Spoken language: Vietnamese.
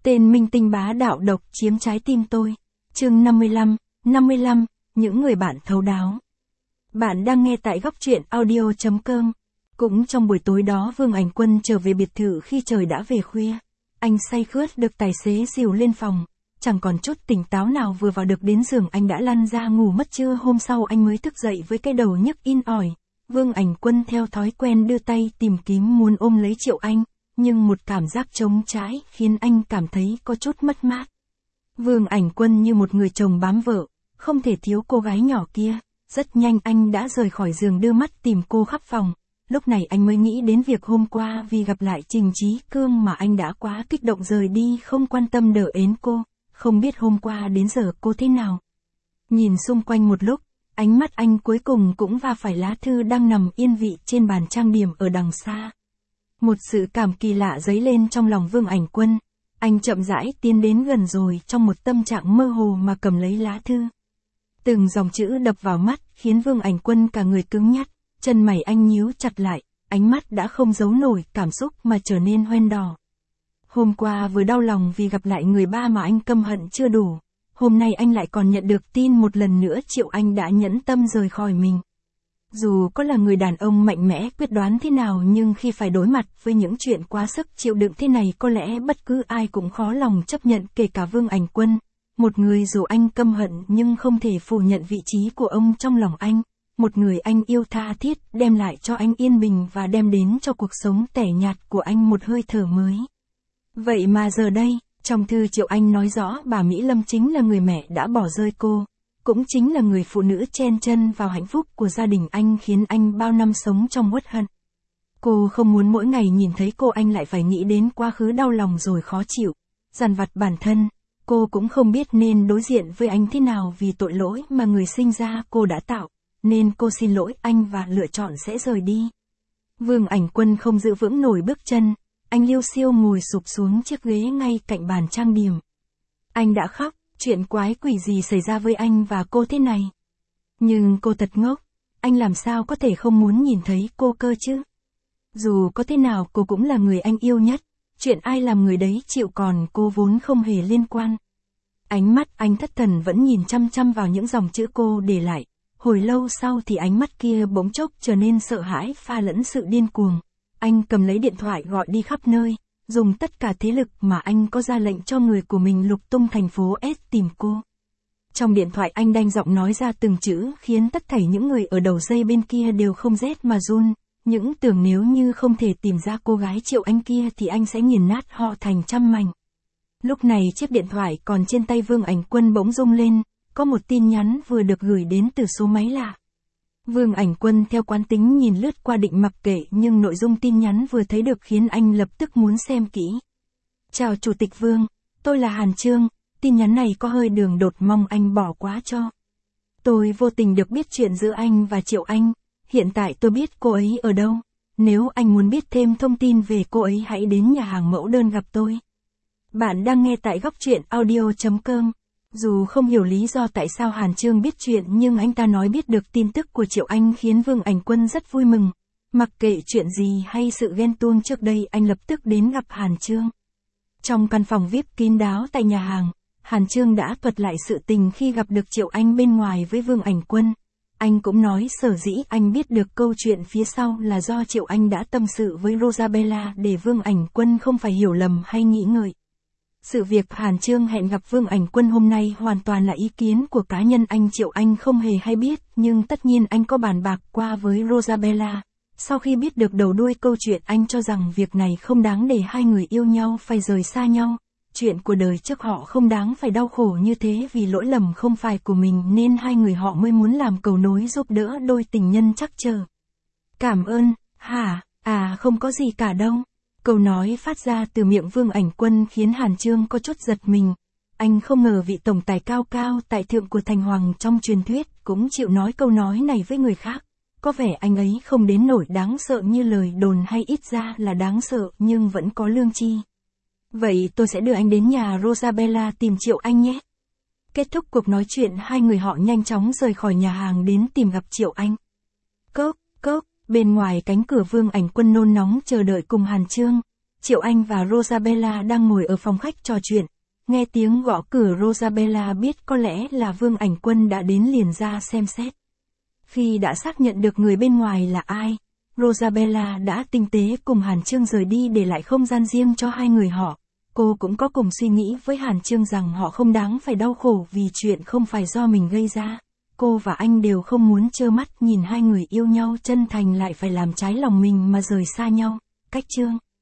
Tên minh tinh bá đạo độc chiếm trái tim tôi. Chương 55, những người bạn thấu đáo. Bạn đang nghe tại góc truyện audio.com. Cũng trong buổi tối đó Vương Ảnh Quân trở về biệt thự khi trời đã về khuya. Anh say khướt được tài xế dìu lên phòng. Chẳng còn chút tỉnh táo nào, vừa vào được đến giường anh đã lăn ra ngủ mất. Trưa hôm sau anh mới thức dậy với cái đầu nhức in ỏi. Vương Ảnh Quân theo thói quen đưa tay tìm kiếm muốn ôm lấy Triệu Anh, nhưng một cảm giác trống trải khiến anh cảm thấy có chút mất mát. Vương Ảnh Quân như một người chồng bám vợ, không thể thiếu cô gái nhỏ kia. Rất nhanh anh đã rời khỏi giường đưa mắt tìm cô khắp phòng. Lúc này anh mới nghĩ đến việc hôm qua vì gặp lại Trình Chí Cương mà anh đã quá kích động rời đi không quan tâm đỡ ến cô. Không biết hôm qua đến giờ cô thế nào. Nhìn xung quanh một lúc, ánh mắt anh cuối cùng cũng va phải lá thư đang nằm yên vị trên bàn trang điểm ở đằng xa. Một sự cảm kỳ lạ dấy lên trong lòng Vương Ảnh Quân. Anh chậm rãi tiến đến gần rồi trong một tâm trạng mơ hồ mà cầm lấy lá thư. Từng dòng chữ đập vào mắt khiến Vương Ảnh Quân cả người cứng nhắc, chân mày anh nhíu chặt lại, ánh mắt đã không giấu nổi cảm xúc mà trở nên hoen đỏ. Hôm qua vừa đau lòng vì gặp lại người ba mà anh căm hận chưa đủ, hôm nay anh lại còn nhận được tin một lần nữa Triệu Anh đã nhẫn tâm rời khỏi mình. Dù có là người đàn ông mạnh mẽ quyết đoán thế nào nhưng khi phải đối mặt với những chuyện quá sức chịu đựng thế này có lẽ bất cứ ai cũng khó lòng chấp nhận, kể cả Vương Ảnh Quân. Một người dù anh căm hận nhưng không thể phủ nhận vị trí của ông trong lòng anh. Một người anh yêu tha thiết đem lại cho anh yên bình và đem đến cho cuộc sống tẻ nhạt của anh một hơi thở mới. Vậy mà giờ đây, trong thư Triệu Anh nói rõ bà Mỹ Lâm chính là người mẹ đã bỏ rơi cô. Cũng chính là người phụ nữ chen chân vào hạnh phúc của gia đình anh khiến anh bao năm sống trong uất hận. Cô không muốn mỗi ngày nhìn thấy cô anh lại phải nghĩ đến quá khứ đau lòng rồi khó chịu, dằn vặt bản thân. Cô cũng không biết nên đối diện với anh thế nào vì tội lỗi mà người sinh ra cô đã tạo, nên cô xin lỗi anh và lựa chọn sẽ rời đi. Vương Ảnh Quân không giữ vững nổi bước chân, anh liêu xiêu ngồi sụp xuống chiếc ghế ngay cạnh bàn trang điểm. Anh đã khóc. Chuyện quái quỷ gì xảy ra với anh và cô thế này? Nhưng cô thật ngốc, anh làm sao có thể không muốn nhìn thấy cô cơ chứ? Dù có thế nào cô cũng là người anh yêu nhất, chuyện ai làm người đấy chịu, còn cô vốn không hề liên quan. Ánh mắt anh thất thần vẫn nhìn chăm chăm vào những dòng chữ cô để lại, hồi lâu sau thì ánh mắt kia bỗng chốc trở nên sợ hãi pha lẫn sự điên cuồng. Anh cầm lấy điện thoại gọi đi khắp nơi. Dùng tất cả thế lực mà anh có ra lệnh cho người của mình lục tung thành phố S tìm cô. Trong điện thoại anh đanh giọng nói ra từng chữ khiến tất thảy những người ở đầu dây bên kia đều không rét mà run. Những tưởng nếu như không thể tìm ra cô gái Triệu Anh kia thì anh sẽ nghiền nát họ thành trăm mảnh. Lúc này chiếc điện thoại còn trên tay Vương Ảnh Quân bỗng rung lên, có một tin nhắn vừa được gửi đến từ số máy lạ. Vương Ảnh Quân theo quán tính nhìn lướt qua định mặc kệ nhưng nội dung tin nhắn vừa thấy được khiến anh lập tức muốn xem kỹ. Chào Chủ tịch Vương, tôi là Hàn Trương, tin nhắn này có hơi đường đột mong anh bỏ qua cho. Tôi vô tình được biết chuyện giữa anh và Triệu Anh, hiện tại tôi biết cô ấy ở đâu. Nếu anh muốn biết thêm thông tin về cô ấy hãy đến nhà hàng mẫu đơn gặp tôi. Bạn đang nghe tại góc truyện audio.com. Dù không hiểu lý do tại sao Hàn Trương biết chuyện nhưng anh ta nói biết được tin tức của Triệu Anh khiến Vương Ảnh Quân rất vui mừng. Mặc kệ chuyện gì hay sự ghen tuông trước đây anh lập tức đến gặp Hàn Trương. Trong căn phòng VIP kín đáo tại nhà hàng, Hàn Trương đã thuật lại sự tình khi gặp được Triệu Anh bên ngoài với Vương Ảnh Quân. Anh cũng nói sở dĩ anh biết được câu chuyện phía sau là do Triệu Anh đã tâm sự với Rosabella để Vương Ảnh Quân không phải hiểu lầm hay nghĩ ngợi. Sự việc Hàn Trương hẹn gặp Vương Ảnh Quân hôm nay hoàn toàn là ý kiến của cá nhân anh. Triệu Anh không hề hay biết, nhưng tất nhiên anh có bàn bạc qua với Rosabella. Sau khi biết được đầu đuôi câu chuyện anh cho rằng việc này không đáng để hai người yêu nhau phải rời xa nhau. Chuyện của đời trước họ không đáng phải đau khổ như thế vì lỗi lầm không phải của mình nên hai người họ mới muốn làm cầu nối giúp đỡ đôi tình nhân trắc trở. Cảm ơn, hả? À không có gì cả đâu. Câu nói phát ra từ miệng Vương Ảnh Quân khiến Hàn Trương có chút giật mình. Anh không ngờ vị tổng tài cao cao tại thượng của Thành Hoàng trong truyền thuyết cũng chịu nói câu nói này với người khác. Có vẻ anh ấy không đến nỗi đáng sợ như lời đồn hay ít ra là đáng sợ nhưng vẫn có lương tri. Vậy tôi sẽ đưa anh đến nhà Rosabella tìm Triệu Anh nhé. Kết thúc cuộc nói chuyện hai người họ nhanh chóng rời khỏi nhà hàng đến tìm gặp Triệu Anh. Cốc, bên ngoài cánh cửa Vương Ảnh Quân nôn nóng chờ đợi cùng Hàn Trương. Triệu Anh và Rosabella đang ngồi ở phòng khách trò chuyện. Nghe tiếng gõ cửa, Rosabella biết có lẽ là Vương Ảnh Quân đã đến liền ra xem xét. Khi đã xác nhận được người bên ngoài là ai, Rosabella đã tinh tế cùng Hàn Chương rời đi để lại không gian riêng cho hai người họ. Cô cũng có cùng suy nghĩ với Hàn Chương rằng họ không đáng phải đau khổ vì chuyện không phải do mình gây ra. Cô và anh đều không muốn trơ mắt nhìn hai người yêu nhau chân thành lại phải làm trái lòng mình mà rời xa nhau. Cách chương